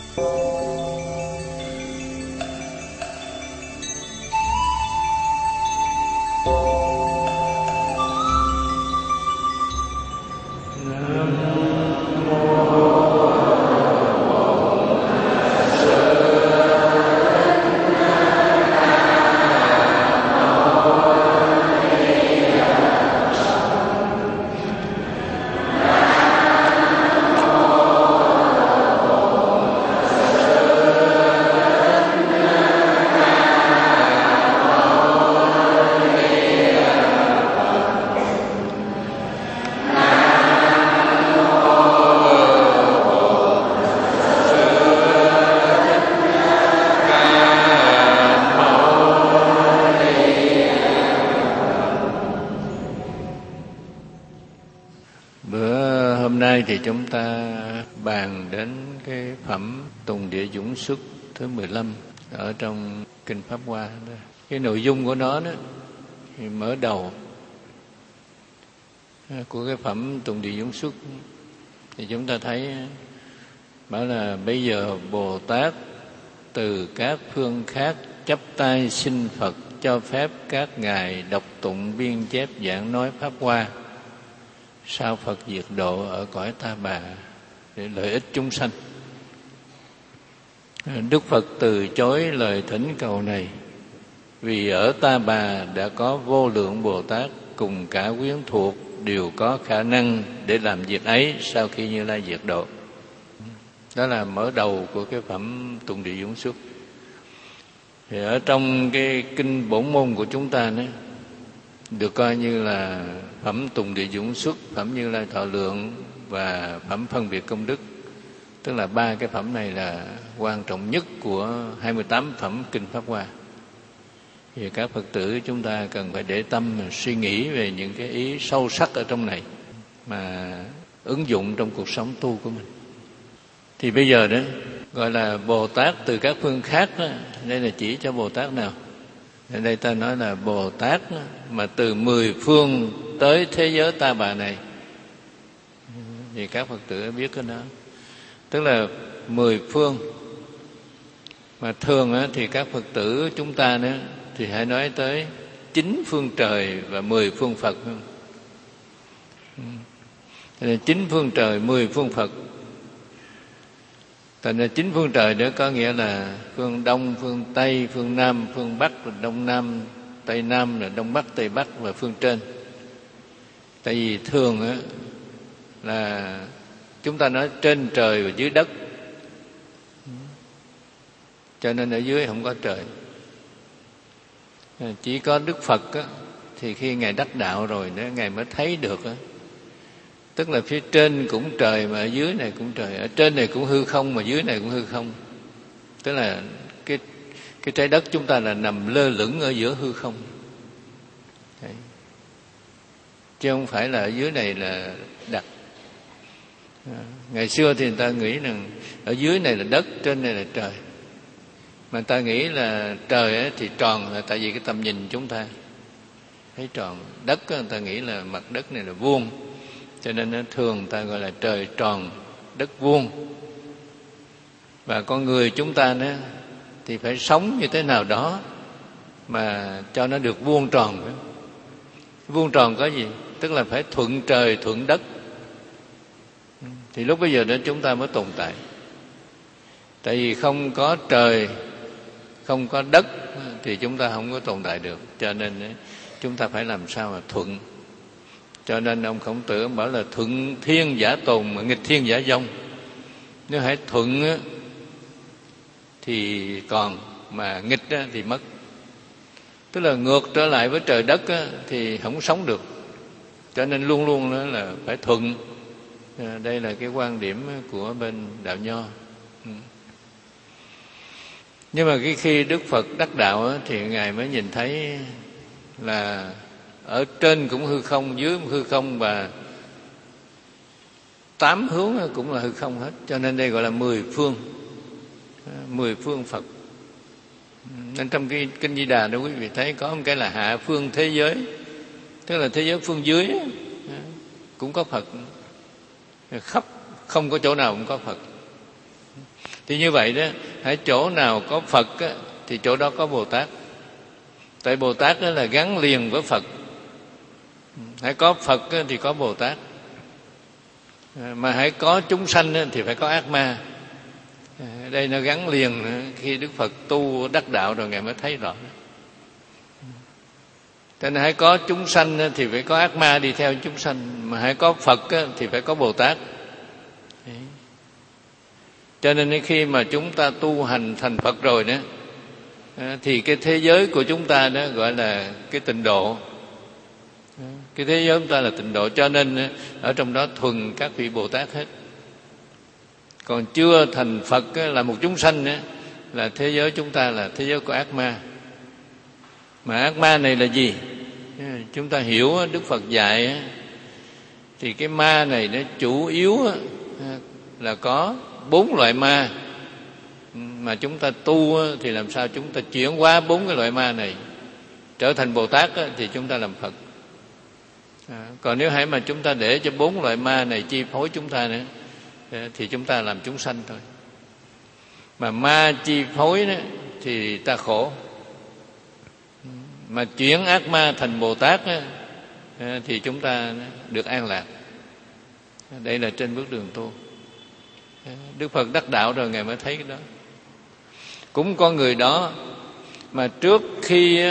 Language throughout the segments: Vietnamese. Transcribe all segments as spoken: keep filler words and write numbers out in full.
Thì chúng ta bàn đến cái phẩm Tùng Địa Dũng Xuất thứ mười lăm ở trong Kinh Pháp Hoa đó. Cái nội dung của nó đó thì mở đầu của cái phẩm Tùng Địa Dũng Xuất thì chúng ta thấy bảo là bây giờ Bồ Tát từ các phương khác chắp tay xin Phật cho phép các ngài đọc tụng biên chép giảng nói Pháp Hoa sao Phật diệt độ ở cõi Ta Bà để lợi ích chúng sanh. Đức Phật từ chối lời thỉnh cầu này vì ở Ta Bà đã có vô lượng Bồ Tát cùng cả quyến thuộc đều có khả năng để làm việc ấy sau khi Như Lai diệt độ. Đó là mở đầu của cái phẩm Tùng Địa Dũng Xuất. Thì ở trong cái kinh bổn môn của chúng ta đó, được coi như là phẩm Tùng Địa Dũng Xuất, phẩm Như Lai Thọ Lượng và phẩm Phân Biệt Công Đức. Tức là ba cái phẩm này là quan trọng nhất của hai mươi tám phẩm Kinh Pháp Hoa. Thì các Phật tử chúng ta cần phải để tâm suy nghĩ về những cái ý sâu sắc ở trong này mà ứng dụng trong cuộc sống tu của mình. Thì bây giờ đó gọi là Bồ Tát từ các phương khác đó, đây là chỉ cho Bồ Tát nào? Ở đây ta nói là Bồ Tát mà từ mười phương tới thế giới Ta Bà này. Thì các Phật tử biết cái đó. Tức là mười phương. Mà thường thì các Phật tử chúng ta đó thì hãy nói tới chín phương trời và mười phương Phật. Chín phương trời, mười phương Phật. Thành ra chín phương trời đó có nghĩa là phương Đông, phương Tây, phương Nam, phương Bắc, rồi Đông Nam, Tây Nam, rồi Đông Bắc, Tây Bắc và phương trên. Tại vì thường á là chúng ta nói trên trời và dưới đất, cho nên ở dưới không có trời. Chỉ có Đức Phật á, thì khi Ngài đắc đạo rồi đó, Ngài mới thấy được á. Tức là phía trên cũng trời mà ở dưới này cũng trời, ở trên này cũng hư không mà dưới này cũng hư không. Tức là cái cái trái đất chúng ta là nằm lơ lửng ở giữa hư không. Đấy. Chứ không phải là ở dưới này là đặt. À, ngày xưa thì người ta nghĩ rằng ở dưới này là đất, trên này là trời. Mà ta nghĩ là trời ấy thì tròn là tại vì cái tầm nhìn chúng ta thấy tròn. Đất người ta nghĩ là mặt đất này là vuông, cho nên nó thường ta gọi là trời tròn, đất vuông. Và con người chúng ta nữa thì phải sống như thế nào đó mà cho nó được vuông tròn. Vuông tròn có gì? Tức là phải thuận trời, thuận đất. Thì lúc bây giờ đó chúng ta mới tồn tại. Tại vì không có trời, không có đất thì chúng ta không có tồn tại được. Cho nên chúng ta phải làm sao mà thuận. Cho nên ông Khổng Tử bảo là thuận thiên giả tồn mà nghịch thiên giả vong. Nếu hãy thuận á, thì còn, mà nghịch á, thì mất. Tức là ngược trở lại với trời đất á, thì không sống được. Cho nên luôn luôn đó là phải thuận. Đây là cái quan điểm của bên Đạo Nho. Nhưng mà cái khi Đức Phật đắc đạo á, thì Ngài mới nhìn thấy là ở trên cũng hư không, dưới cũng hư không, và tám hướng cũng là hư không hết. Cho nên đây gọi là mười phương, mười phương Phật. Nên trong cái Kinh Di Đà đó quý vị thấy có một cái là hạ phương thế giới, tức là thế giới phương dưới cũng có Phật, khắp không có chỗ nào cũng có Phật. Thì như vậy đó, hãy chỗ nào có Phật á, thì chỗ đó có Bồ Tát. Tại Bồ Tát đó là gắn liền với Phật. Hãy có Phật á, thì có Bồ Tát. Mà hãy có chúng sanh á, thì phải có ác ma. Đây nó gắn liền. Khi Đức Phật tu đắc đạo rồi Ngài mới thấy rõ. Cho nên hãy có chúng sanh thì phải có ác ma đi theo chúng sanh. Mà hãy có Phật thì phải có Bồ Tát. Cho nên khi mà chúng ta tu hành thành Phật rồi đó, thì cái thế giới của chúng ta đó gọi là cái tịnh độ. Cái thế giới của chúng ta là tịnh độ. Cho nên ở trong đó thuần các vị Bồ Tát hết. Còn chưa thành Phật là một chúng sanh đó, là thế giới chúng ta là thế giới của ác ma. Mà ác ma này là gì? Chúng ta hiểu Đức Phật dạy thì cái ma này nó chủ yếu là có bốn loại ma. Mà chúng ta tu thì làm sao chúng ta chuyển hóa bốn cái loại ma này trở thành Bồ Tát thì chúng ta làm Phật. À, còn nếu hãy mà chúng ta để cho bốn loại ma này chi phối chúng ta nữa thì chúng ta làm chúng sanh thôi. Mà ma chi phối đó, thì ta khổ. Mà chuyển ác ma thành Bồ Tát đó, thì chúng ta được an lạc. Đây là trên bước đường tu. Đức Phật đắc đạo rồi Ngài mới thấy cái đó. Cũng có người đó mà trước khi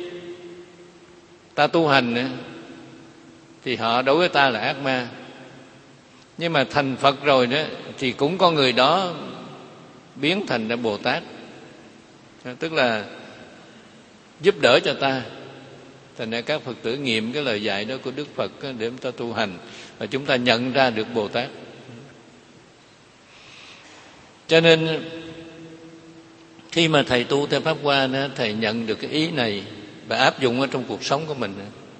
ta tu hành thì họ đối với ta là ác ma. Nhưng mà thành Phật rồi đó thì cũng có người đó biến thành ra Bồ Tát. Tức là giúp đỡ cho ta. Thành ra các Phật tử nghiệm cái lời dạy đó của Đức Phật để chúng ta tu hành và chúng ta nhận ra được Bồ Tát. Cho nên khi mà thầy tu theo Pháp Hoa đó, thầy nhận được cái ý này và áp dụng ở trong cuộc sống của mình,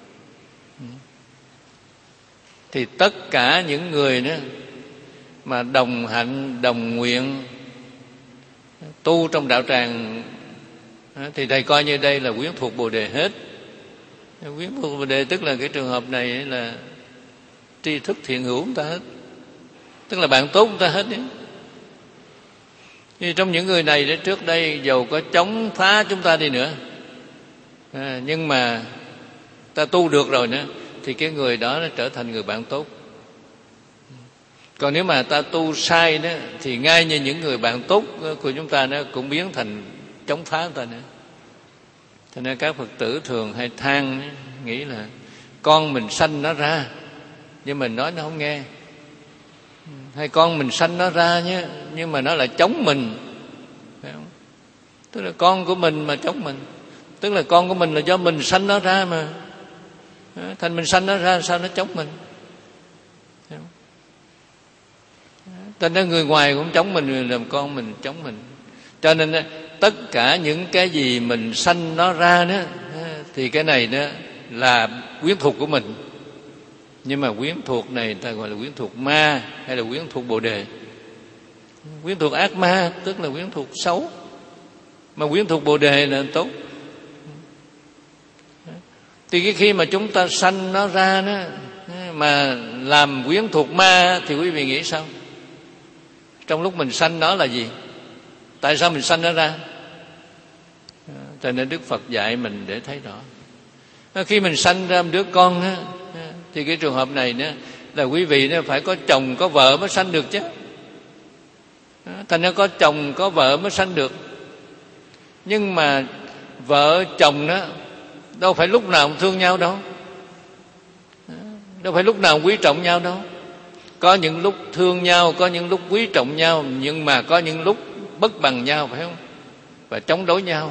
thì tất cả những người đó mà đồng hạnh, đồng nguyện tu trong đạo tràng thì thầy coi như đây là quyến thuộc Bồ Đề hết. Quyến thuộc Bồ Đề tức là cái trường hợp này là tri thức thiện hữu chúng ta hết, tức là bạn tốt chúng ta hết đấy. Thì trong những người này để trước đây dầu có chống phá chúng ta đi nữa, à, nhưng mà ta tu được rồi nữa thì cái người đó nó trở thành người bạn tốt. Còn nếu mà ta tu sai đó thì ngay như những người bạn tốt của chúng ta nó cũng biến thành chống phá chúng ta nữa. Cho nên các Phật tử thường hay than, nghĩ là con mình sanh nó ra nhưng mình nói nó không nghe, hay con mình sanh nó ra nhé nhưng mà nó lại chống mình. Phải không? Tức là con của mình mà chống mình, tức là con của mình là do mình sanh nó ra mà, thành mình sanh nó ra sao nó chống mình. Thành ra người ngoài cũng chống mình, làm con mình chống mình. Cho nên tất cả những cái gì mình sanh nó ra đó thì cái này đó là quyến thuộc của mình. Nhưng mà quyến thuộc này ta gọi là quyến thuộc ma hay là quyến thuộc Bồ Đề. Quyến thuộc ác ma tức là quyến thuộc xấu, mà quyến thuộc Bồ Đề là tốt. Thì cái khi mà chúng ta sanh nó ra đó mà làm quyến thuộc ma thì quý vị nghĩ sao? Trong lúc mình sanh nó là gì? Tại sao mình sanh nó ra? Cho nên Đức Phật dạy mình để thấy rõ. Khi mình sanh ra một đứa con á, thì cái trường hợp này nữa là quý vị nó phải có chồng có vợ mới sanh được chứ. Thành ra có chồng có vợ mới sanh được. Nhưng mà vợ chồng đó đâu phải lúc nào cũng thương nhau đâu, đâu phải lúc nào cũng quý trọng nhau đâu. Có những lúc thương nhau, có những lúc quý trọng nhau, nhưng mà có những lúc bất bằng nhau, phải không? Và chống đối nhau.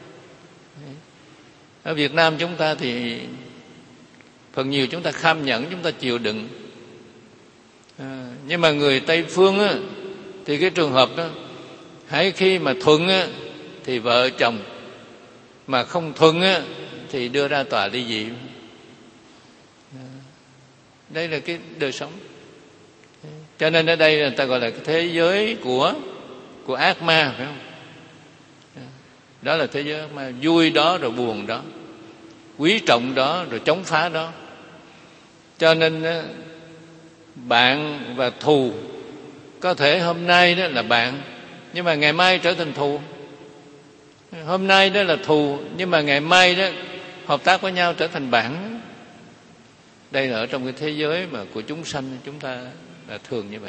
Ở Việt Nam chúng ta thì phần nhiều chúng ta kham nhẫn, chúng ta chịu đựng. À, nhưng mà người Tây Phương á, thì cái trường hợp đó, hãy khi mà thuận á, thì vợ chồng, mà không thuận á, thì đưa ra tòa ly dị. À, đây là cái đời sống. Cho nên ở đây người ta gọi là cái thế giới của của ác ma, phải không? Đó là thế giới ác ma, vui đó rồi buồn đó, quý trọng đó rồi chống phá đó. Cho nên bạn và thù Có thể hôm nay đó là bạn, nhưng mà ngày mai trở thành thù. Hôm nay đó là thù, nhưng mà ngày mai đó hợp tác với nhau trở thành bạn. Đây là ở trong cái thế giới mà của chúng sanh, chúng ta là thường như vậy.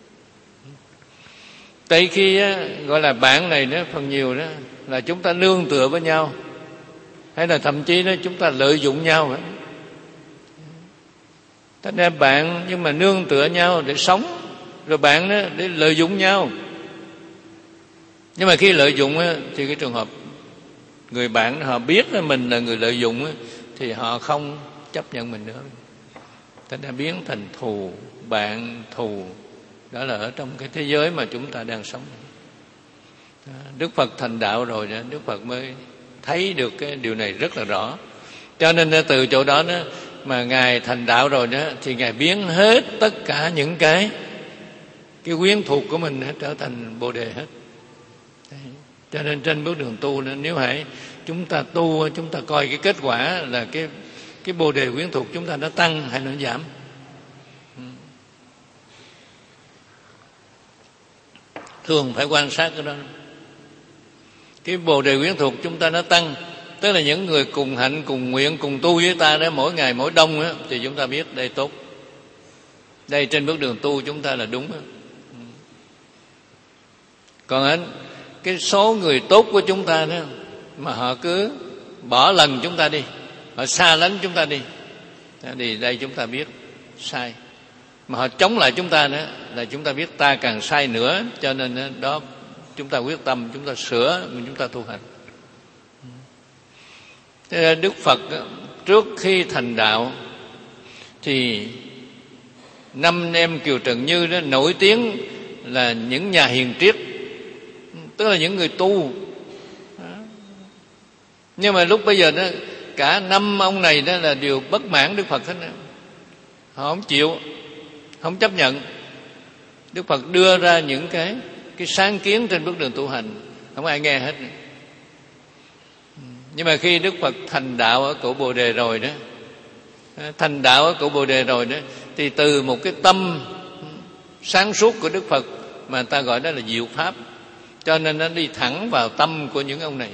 Tới khi á, gọi là bạn này đó, phần nhiều đó là chúng ta nương tựa với nhau, hay là thậm chí đó chúng ta lợi dụng nhau ấy. Thành ra bạn nhưng mà nương tựa nhau để sống, rồi bạn đó để lợi dụng nhau. Nhưng mà khi lợi dụng á, thì cái trường hợp người bạn họ biết là mình là người lợi dụng á, thì họ không chấp nhận mình nữa. Thành ra biến thành thù, bạn, thù. Đó là ở trong cái thế giới mà chúng ta đang sống. Đức Phật thành đạo rồi đó, Đức Phật mới thấy được cái điều này rất là rõ. Cho nên từ chỗ đó đó mà Ngài thành đạo rồi đó, thì Ngài biến hết tất cả những cái cái quyến thuộc của mình hết trở thành Bồ Đề hết. Đấy. Cho nên trên bước đường tu đó, nếu hãy chúng ta tu, chúng ta coi cái kết quả là cái cái Bồ Đề quyến thuộc chúng ta nó tăng hay nó giảm. Thường phải quan sát cái đó. Cái Bồ Đề quyến thuộc chúng ta nó tăng, tức là những người cùng hạnh, cùng nguyện, cùng tu với ta đó, mỗi ngày mỗi đông đó, thì chúng ta biết đây tốt. Đây trên bước đường tu chúng ta là đúng đó. Còn anh cái số người tốt của chúng ta đó mà họ cứ bỏ lần chúng ta đi, họ xa lánh chúng ta đi, thì đây chúng ta biết sai. Mà họ chống lại chúng ta nữa là chúng ta biết ta càng sai nữa. Cho nên đó chúng ta quyết tâm, chúng ta sửa, chúng ta tu hành. Thế ra Đức Phật trước khi thành đạo thì năm em Kiều Trần Như đó nổi tiếng là những nhà hiền triết, tức là những người tu. Nhưng mà lúc bây giờ đó cả năm ông này đó là đều bất mãn Đức Phật hết. Họ không chịu, không chấp nhận. Đức Phật đưa ra những cái cái sáng kiến trên bước đường tu hành, không ai nghe hết. Nhưng mà khi Đức Phật thành đạo ở cội Bồ Đề rồi đó, thành đạo ở cội Bồ Đề rồi đó, thì từ một cái tâm sáng suốt của Đức Phật mà người ta gọi đó là diệu pháp, cho nên nó đi thẳng vào tâm của những ông này,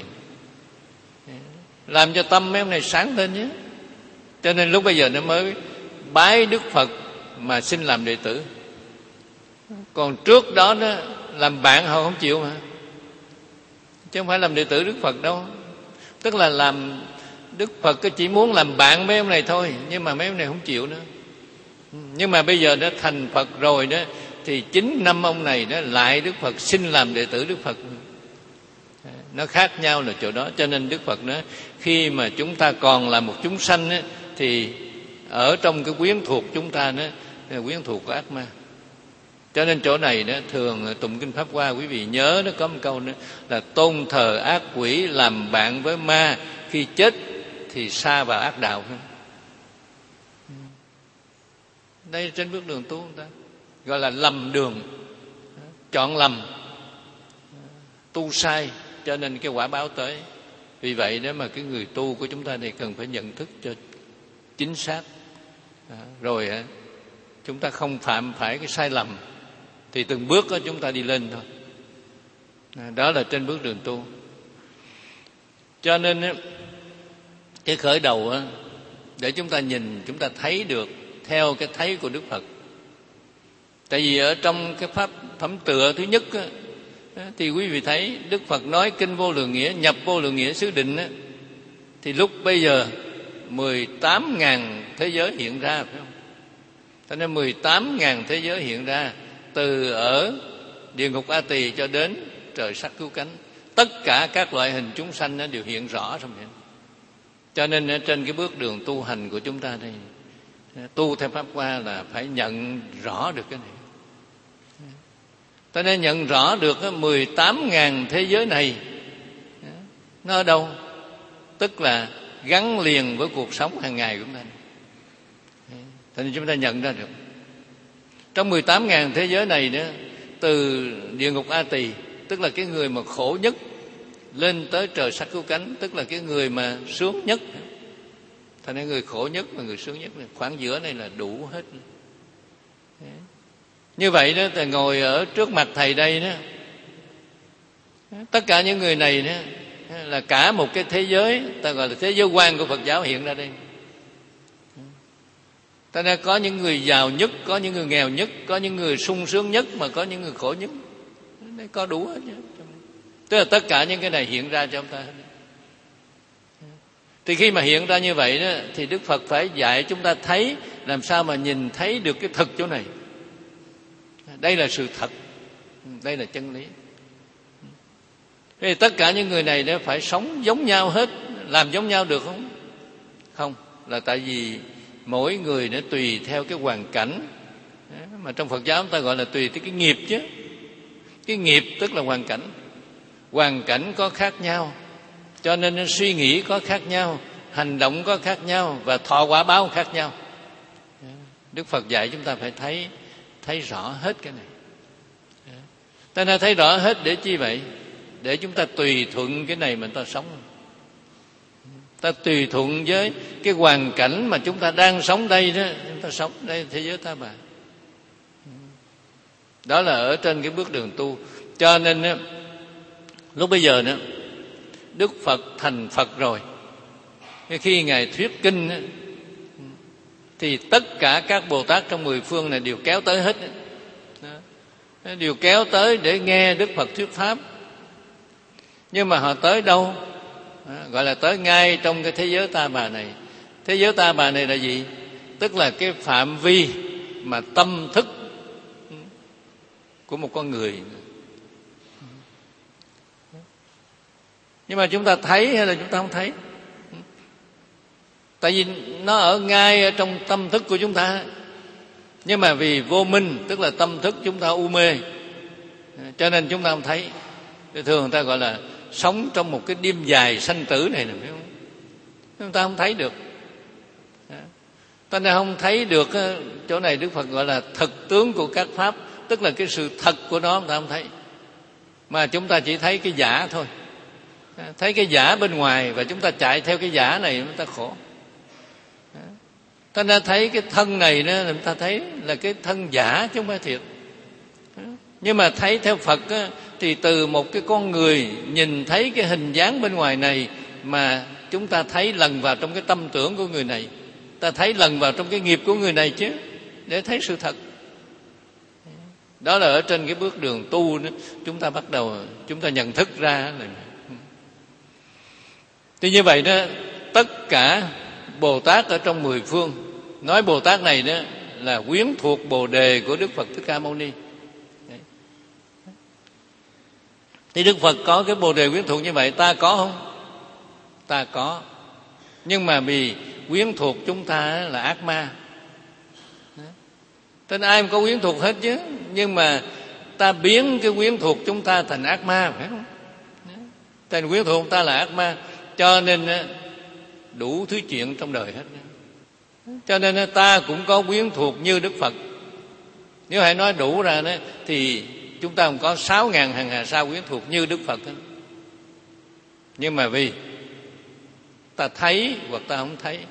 làm cho tâm mấy ông này sáng lên nhé. Cho nên lúc bây giờ nó mới bái Đức Phật mà xin làm đệ tử. Còn trước đó đó làm bạn họ không chịu mà, chứ không phải làm đệ tử Đức Phật đâu. Tức là làm Đức Phật chỉ muốn làm bạn mấy ông này thôi, nhưng mà mấy ông này không chịu nữa. Nhưng mà bây giờ đã thành Phật rồi đó, thì chính năm ông này đó lại Đức Phật xin làm đệ tử Đức Phật. Nó khác nhau là chỗ đó. Cho nên Đức Phật nói khi mà chúng ta còn là một chúng sanh á, thì ở trong cái quyến thuộc chúng ta đó là quyến thuộc của ác ma. Cho nên chỗ này đó thường tụng kinh Pháp Hoa, quý vị nhớ nó có một câu nữa là tôn thờ ác quỷ làm bạn với ma, khi chết thì sa vào ác đạo. Đây trên bước đường tu chúng ta gọi là lầm đường, chọn lầm, tu sai, cho nên cái quả báo tới. Vì vậy đó mà cái người tu của chúng ta này cần phải nhận thức cho chính xác, rồi chúng ta không phạm phải cái sai lầm, thì từng bước đó chúng ta đi lên thôi. Đó là trên bước đường tu. Cho nên cái khởi đầu đó, để chúng ta nhìn, chúng ta thấy được theo cái thấy của Đức Phật. Tại vì ở trong cái pháp phẩm tựa thứ nhất đó, thì quý vị thấy Đức Phật nói kinh Vô Lượng Nghĩa, nhập Vô Lượng Nghĩa xứ định đó, thì lúc bây giờ mười tám ngàn thế giới hiện ra, phải không? Cho nên mười tám ngàn thế giới hiện ra, từ ở địa ngục A Tỳ cho đến trời sắc cứu cánh, tất cả các loại hình chúng sanh nó đều hiện rõ trong vậy. Cho nên trên cái bước đường tu hành của chúng ta đây, tu theo Pháp Hoa là phải nhận rõ được cái này. Cho nên nhận rõ được mười tám ngàn thế giới này nó ở đâu, tức là gắn liền với cuộc sống hàng ngày của chúng ta. Cho nên chúng ta nhận ra được trong mười tám ngàn thế giới này đó, từ địa ngục A Tỳ, tức là cái người mà khổ nhất, lên tới trời sắc cứu cánh, tức là cái người mà sướng nhất. Thành ra người khổ nhất và người sướng nhất, khoảng giữa này là đủ hết. Như vậy đó, thầy ngồi ở trước mặt thầy đây đó, tất cả những người này đó là cả một cái thế giới, ta gọi là thế giới quan của Phật giáo hiện ra đây. Ta nên có những người giàu nhất, có những người nghèo nhất, có những người sung sướng nhất, mà có những người khổ nhất. Có đủ hết. Tức là tất cả những cái này hiện ra trong ta. Thì khi mà hiện ra như vậy đó, thì Đức Phật phải dạy chúng ta thấy làm sao mà nhìn thấy được cái thực chỗ này. Đây là sự thật, đây là chân lý. Thì tất cả những người này đó phải sống giống nhau hết. Làm giống nhau được không? Không, là tại vì mỗi người nó tùy theo cái hoàn cảnh. Mà trong Phật giáo chúng ta gọi là tùy theo cái nghiệp chứ. Cái nghiệp tức là hoàn cảnh. Hoàn cảnh có khác nhau, cho nên suy nghĩ có khác nhau, hành động có khác nhau, và thọ quả báo khác nhau. Đức Phật dạy chúng ta phải thấy thấy rõ hết cái này. Ta nên thấy rõ hết để chi vậy? Để chúng ta tùy thuận cái này mà ta sống. Ta tùy thuận với cái hoàn cảnh mà chúng ta đang sống đây đó. Chúng ta sống đây thế giới ta bà. Đó là ở trên cái bước đường tu. Cho nên đó, lúc bây giờ đó, Đức Phật thành Phật rồi, khi Ngài thuyết kinh đó, thì tất cả các Bồ Tát trong mười phương này đều kéo tới hết. Đó. Đều kéo tới để nghe Đức Phật thuyết pháp. Nhưng mà họ tới đâu? Đó, gọi là tới ngay trong cái thế giới ta bà này. Thế giới ta bà này là gì? Tức là cái phạm vi mà tâm thức của một con người. Nhưng mà chúng ta thấy hay là chúng ta không thấy? Tại vì nó ở ngay ở trong tâm thức của chúng ta. Nhưng mà vì vô minh, tức là tâm thức chúng ta u mê, cho nên chúng ta không thấy. Thường người ta gọi là sống trong một cái đêm dài sanh tử này, phải không? Chúng ta không thấy được. Ta nên không thấy được chỗ này Đức Phật gọi là thực tướng của các pháp, tức là cái sự thật của nó chúng ta không thấy. Mà chúng ta chỉ thấy cái giả thôi. Thấy cái giả bên ngoài và chúng ta chạy theo cái giả này, chúng ta khổ. Ta nên thấy cái thân này đó, chúng ta thấy là cái thân giả chứ không phải thiệt. Nhưng mà thấy theo Phật á, thì từ một cái con người nhìn thấy cái hình dáng bên ngoài này mà chúng ta thấy lần vào trong cái tâm tưởng của người này, ta thấy lần vào trong cái nghiệp của người này chứ, để thấy sự thật. Đó là ở trên cái bước đường tu đó, chúng ta bắt đầu chúng ta nhận thức ra là. Thì như vậy đó, tất cả Bồ Tát ở trong mười phương, nói Bồ Tát này đó là quyến thuộc Bồ đề của Đức Phật Thích Ca Mâu Ni. Đấy. Thì Đức Phật có cái Bồ đề quyến thuộc như vậy, ta có không? Ta có. Nhưng mà vì quyến thuộc chúng ta là ác ma. Tên ai cũng có quyến thuộc hết chứ, nhưng mà ta biến cái quyến thuộc chúng ta thành ác ma, phải không? Tên quyến thuộc chúng ta là ác ma, cho nên đủ thứ chuyện trong đời hết. Cho nên ta cũng có quyến thuộc như Đức Phật. Nếu hãy nói đủ ra đó, thì chúng ta cũng có sáu ngàn hàng hà sa quyến thuộc như Đức Phật. Nhưng mà vì ta thấy hoặc ta không thấy,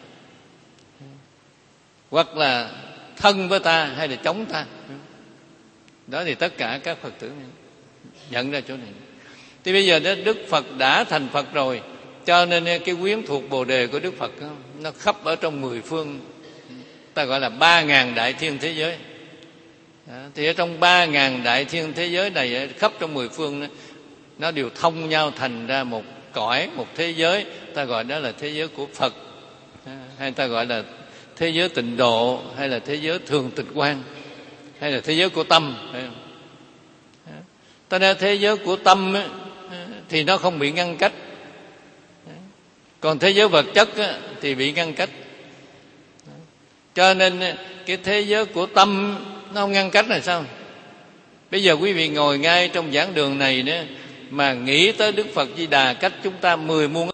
hoặc là thân với ta hay là chống ta, đó thì tất cả các Phật tử nhận ra chỗ này. Thì bây giờ đó, Đức Phật đã thành Phật rồi, cho nên cái quyến thuộc Bồ đề của Đức Phật đó, nó khắp ở trong mười phương, ta gọi là ba ngàn đại thiên thế giới. Đó, thì ở trong ba ngàn đại thiên thế giới này, khắp trong mười phương đó, nó đều thông nhau thành ra một cõi, một thế giới, ta gọi đó là thế giới của Phật, hay ta gọi là thế giới tịnh độ, hay là thế giới thường tịch quan, hay là thế giới của tâm, phải không? Ta nói thế giới của tâm ấy, thì nó không bị ngăn cách, còn thế giới vật chất ấy, thì bị ngăn cách. Cho nên cái thế giới của tâm nó không ngăn cách là sao? Bây giờ quý vị ngồi ngay trong giảng đường này đó, mà nghĩ tới Đức Phật Di Đà cách chúng ta mười muôn